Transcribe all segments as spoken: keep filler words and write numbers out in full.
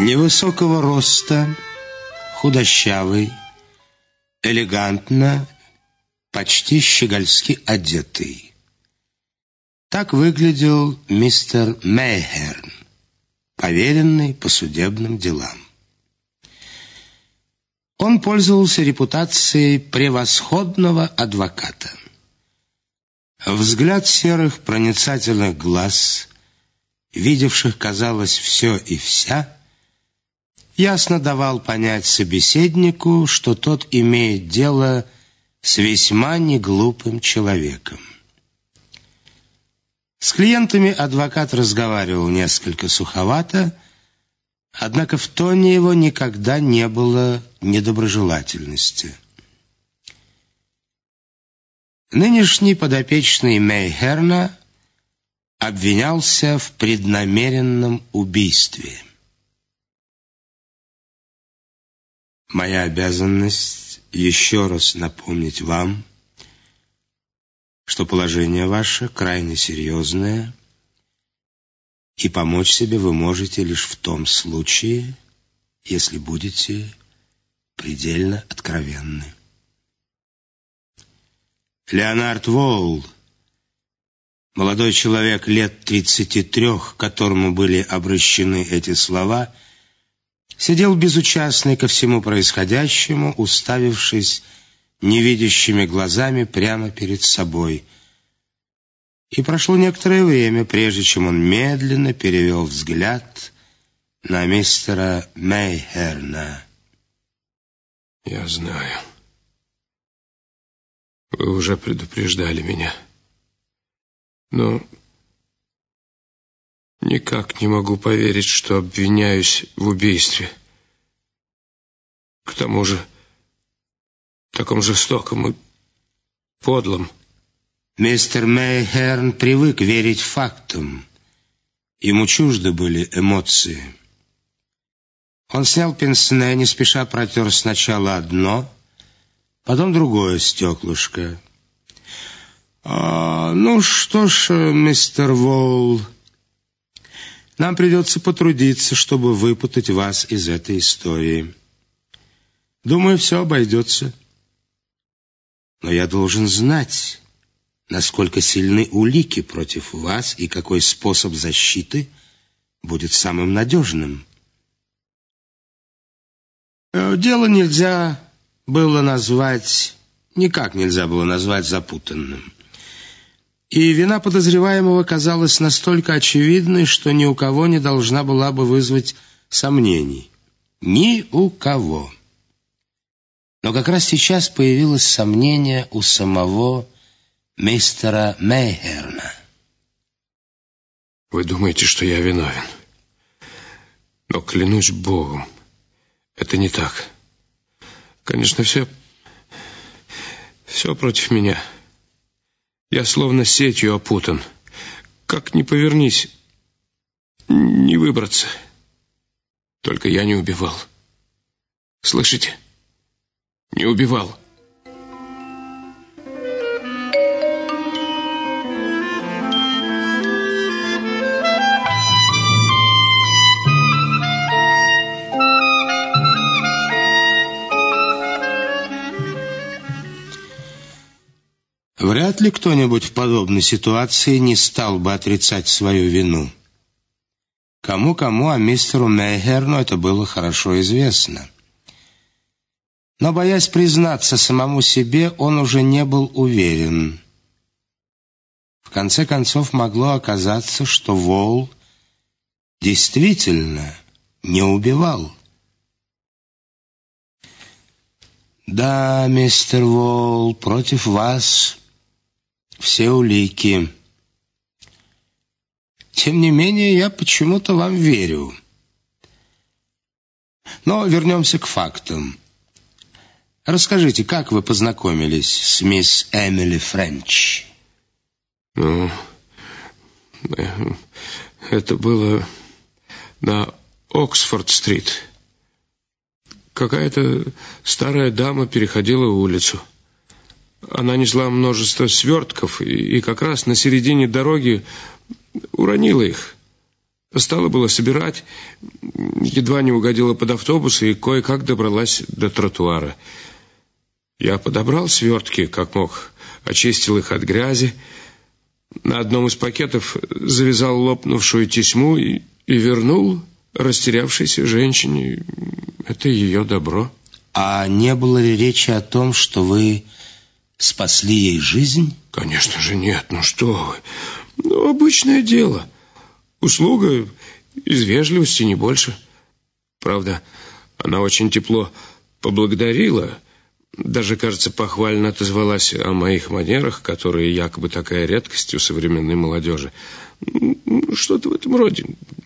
Невысокого роста, худощавый, элегантно, почти щегольски одетый. Так выглядел мистер Мейхерн, поверенный по судебным делам. Он пользовался репутацией превосходного адвоката. Взгляд серых проницательных глаз, видевших, казалось, все и вся, ясно давал понять собеседнику, что тот имеет дело с весьма неглупым человеком. С клиентами адвокат разговаривал несколько суховато, однако в тоне его никогда не было недоброжелательности. Нынешний подопечный Мейхерна обвинялся в преднамеренном убийстве. Моя обязанность еще раз напомнить вам, что положение ваше крайне серьезное, и помочь себе вы можете лишь в том случае, если будете предельно откровенны. Леонард Воул, молодой человек лет тридцати трех, к которому были обращены эти слова, сидел безучастный ко всему происходящему, уставившись невидящими глазами прямо перед собой. И прошло некоторое время, прежде чем он медленно перевел взгляд на мистера Мейхерна. «Я знаю. Вы уже предупреждали меня. Но никак не могу поверить, что обвиняюсь в убийстве. К тому же таком жестоком и подлом». Мистер Мейхерн привык верить фактам. Ему чужды были эмоции. Он снял пенсне, не спеша протер сначала одно, потом другое стеклышко. А, «Ну что ж, мистер Воул, нам придется потрудиться, чтобы выпутать вас из этой истории. Думаю, все обойдется. Но я должен знать, насколько сильны улики против вас и какой способ защиты будет самым надежным». Дело нельзя было назвать, никак нельзя было назвать запутанным. И вина подозреваемого казалась настолько очевидной, что ни у кого не должна была бы вызвать сомнений. Ни у кого. Но как раз сейчас появилось сомнение у самого мистера Мейхерна. «Вы думаете, что я виновен? Но клянусь Богом, это не так. Конечно, все, все против меня. Я словно сетью опутан. Как ни повернись, не выбраться. Только я не убивал. Слышите? Не убивал». Вряд ли кто-нибудь в подобной ситуации не стал бы отрицать свою вину. Кому-кому, а мистеру Мейхерну это было хорошо известно. Но, боясь признаться самому себе, он уже не был уверен. В конце концов, могло оказаться, что Воул действительно не убивал. «Да, мистер Воул, против вас все улики. Тем не менее, я почему-то вам верю. Но вернемся к фактам. Расскажите, как вы познакомились с мисс Эмили Френч?» «Ну, это было на Оксфорд-стрит. Какая-то старая дама переходила улицу. Она несла множество свертков и, и как раз на середине дороги уронила их. Стала было собирать, едва не угодила под автобус и кое-как добралась до тротуара. Я подобрал свертки, как мог, очистил их от грязи. На одном из пакетов завязал лопнувшую тесьму и, и вернул растерявшейся женщине. Это ее добро. А не было ли речи о том, что вы спасли ей жизнь? Конечно же нет, ну что вы. Ну, обычное дело. Услуга из вежливости, не больше. Правда, она очень тепло поблагодарила. Даже, кажется, похвально отозвалась о моих манерах, которые якобы такая редкость у современной молодежи. Что-то в этом роде.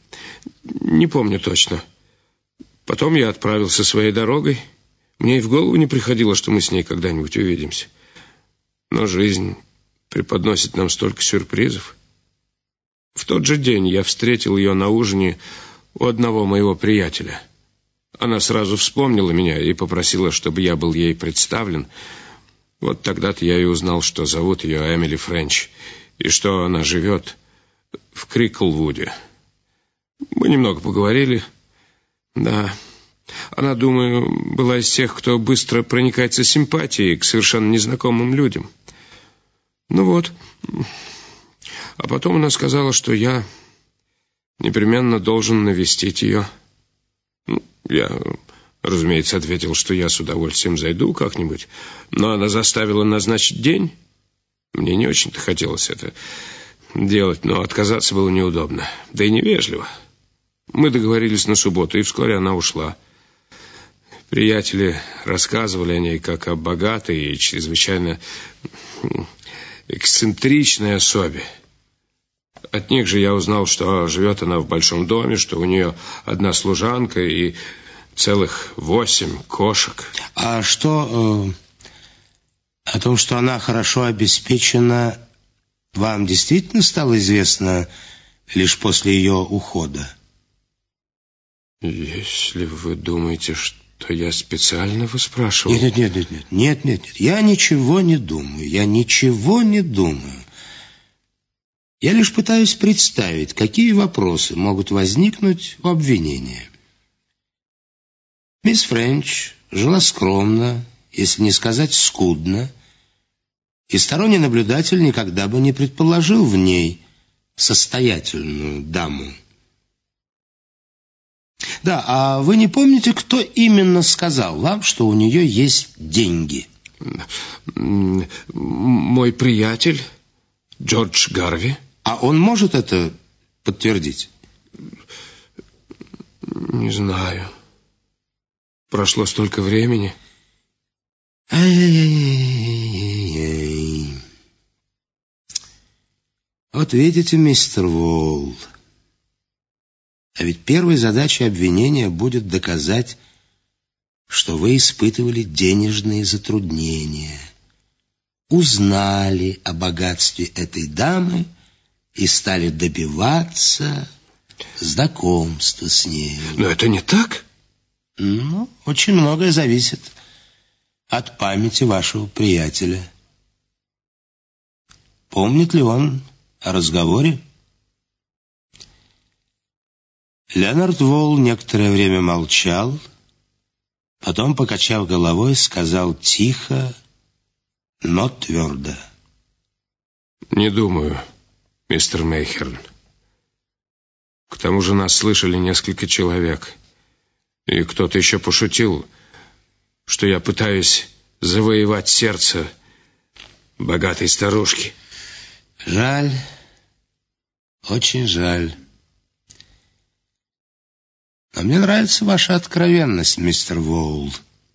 Не помню точно. Потом я отправился своей дорогой. Мне и в голову не приходило, что мы с ней когда-нибудь увидимся. Но жизнь преподносит нам столько сюрпризов. В тот же день я встретил ее на ужине у одного моего приятеля. Она сразу вспомнила меня и попросила, чтобы я был ей представлен. Вот тогда-то я и узнал, что зовут ее Эмили Френч, и что она живет в Криклвуде. Мы немного поговорили. Да, она, думаю, была из тех, кто быстро проникается симпатией к совершенно незнакомым людям. Ну вот. А потом она сказала, что я непременно должен навестить ее. Я, разумеется, ответил, что я с удовольствием зайду как-нибудь, но она заставила назначить день. Мне не очень-то хотелось это делать, но отказаться было неудобно, да и невежливо. Мы договорились на субботу, и вскоре она ушла. Приятели рассказывали о ней как о богатой и чрезвычайно эксцентричной особе. От них же я узнал, что живет она в большом доме, что у нее одна служанка и целых восемь кошек. А что э, о том, что она хорошо обеспечена, вам действительно стало известно лишь после ее ухода? Если вы думаете, что я специально вас спрашивал... Нет, нет, нет, нет, нет, нет, нет, я ничего не думаю, я ничего не думаю. Я лишь пытаюсь представить, какие вопросы могут возникнуть у обвинения. Мисс Френч жила скромно, если не сказать скудно, и сторонний наблюдатель никогда бы не предположил в ней состоятельную даму. Да, а вы не помните, кто именно сказал вам, что у нее есть деньги? Мой приятель Джордж Гарви. А он может это подтвердить? Не знаю. Прошло столько времени. Ай-яй-яй-яй-яй. Вот видите, мистер Уолл, а ведь первой задачей обвинения будет доказать, что вы испытывали денежные затруднения, узнали о богатстве этой дамы и стали добиваться знакомства с ней. Но это не так? Ну, очень многое зависит от памяти вашего приятеля. Помнит ли он о разговоре? Леонард Уолл некоторое время молчал, потом, покачав головой, сказал тихо, но твердо: «Не думаю, мистер Мейхерн. К тому же нас слышали несколько человек, и кто-то еще пошутил, что я пытаюсь завоевать сердце богатой старушки». Жаль, очень жаль. Но мне нравится ваша откровенность, мистер Уолл.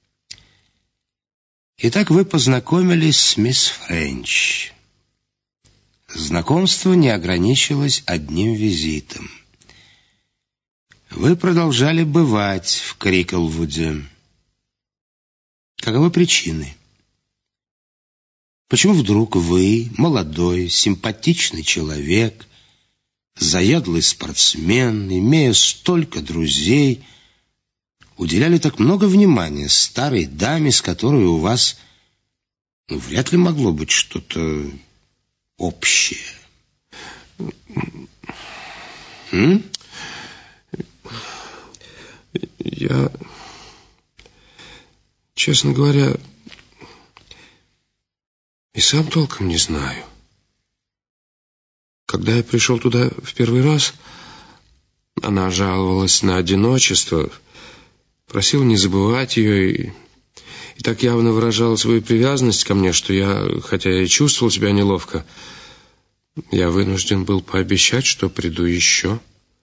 Итак, вы познакомились с мисс Френч. Знакомство не ограничилось одним визитом. Вы продолжали бывать в Криклвуде. Каковы причины? Почему вдруг вы, молодой, симпатичный человек, заядлый спортсмен, имея столько друзей, уделяли так много внимания старой даме, с которой у вас, ну, вряд ли могло быть что-то общее? М? Я, честно говоря, и сам толком не знаю. Когда я пришел туда в первый раз, она жаловалась на одиночество, просила не забывать ее и, и так явно выражала свою привязанность ко мне, что я, хотя и чувствовал себя неловко, я вынужден был пообещать, что приду еще.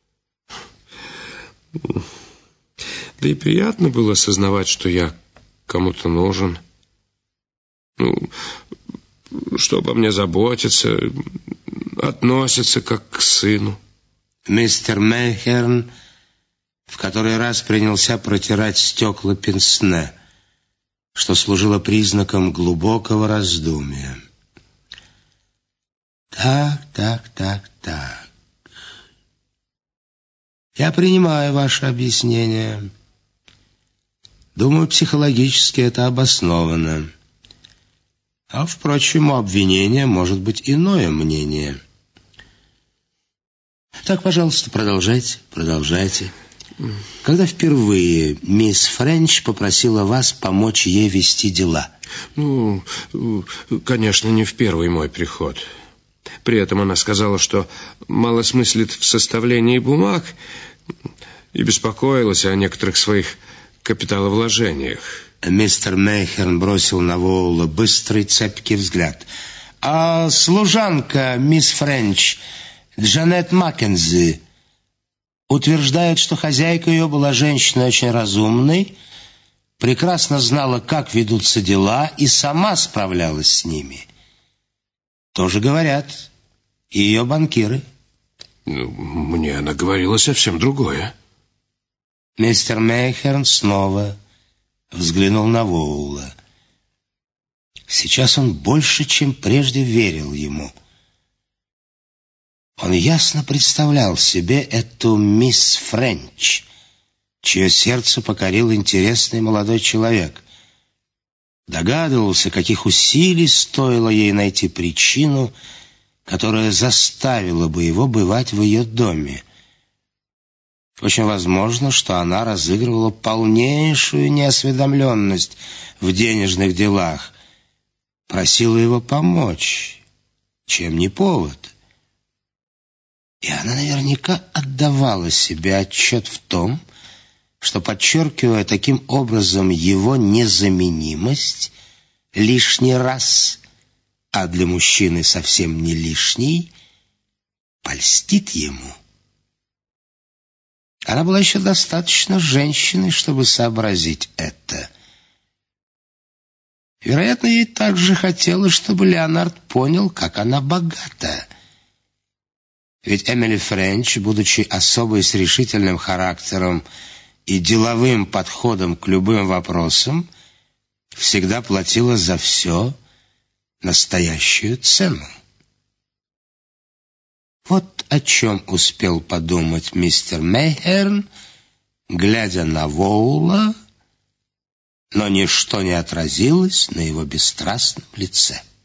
Да и приятно было осознавать, что я кому-то нужен. Ну, что обо мне заботится, относится как к сыну. Мистер Мейхерн в который раз принялся протирать стекла пенсне, что служило признаком глубокого раздумья. Так, так, так, так. Я принимаю ваше объяснение. Думаю, психологически это обосновано. А, впрочем, у обвинения может быть иное мнение. Так, пожалуйста, продолжайте, продолжайте. Когда впервые мисс Френч попросила вас помочь ей вести дела? Ну, конечно, не в первый мой приход. При этом она сказала, что мало смыслит в составлении бумаг и беспокоилась о некоторых своих капиталовложениях. Мистер Мейхерн бросил на Воула быстрый цепкий взгляд. А служанка мисс Френч, Джанет Маккензи, утверждает, что хозяйка ее была женщиной очень разумной, прекрасно знала, как ведутся дела, и сама справлялась с ними. Тоже говорят и ее банкиры. Ну, мне она говорила совсем другое. Мистер Мейхерн снова взглянул на Воула. Сейчас он больше, чем прежде, верил ему. Он ясно представлял себе эту мисс Френч, чье сердце покорил интересный молодой человек. Догадывался, каких усилий стоило ей найти причину, которая заставила бы его бывать в ее доме. Очень возможно, что она разыгрывала полнейшую неосведомленность в денежных делах, просила его помочь, чем не повод. И она наверняка отдавала себе отчет в том, что, подчеркивая таким образом его незаменимость лишний раз, а для мужчины совсем не лишний, польстит ему. Она была еще достаточно женщиной, чтобы сообразить это. Вероятно, ей также хотелось, чтобы Леонард понял, как она богата. Ведь Эмили Френч, будучи особой с решительным характером и деловым подходом к любым вопросам, всегда платила за все настоящую цену. Вот о чем успел подумать мистер Мейхерн, глядя на Воула, но ничто не отразилось на его бесстрастном лице.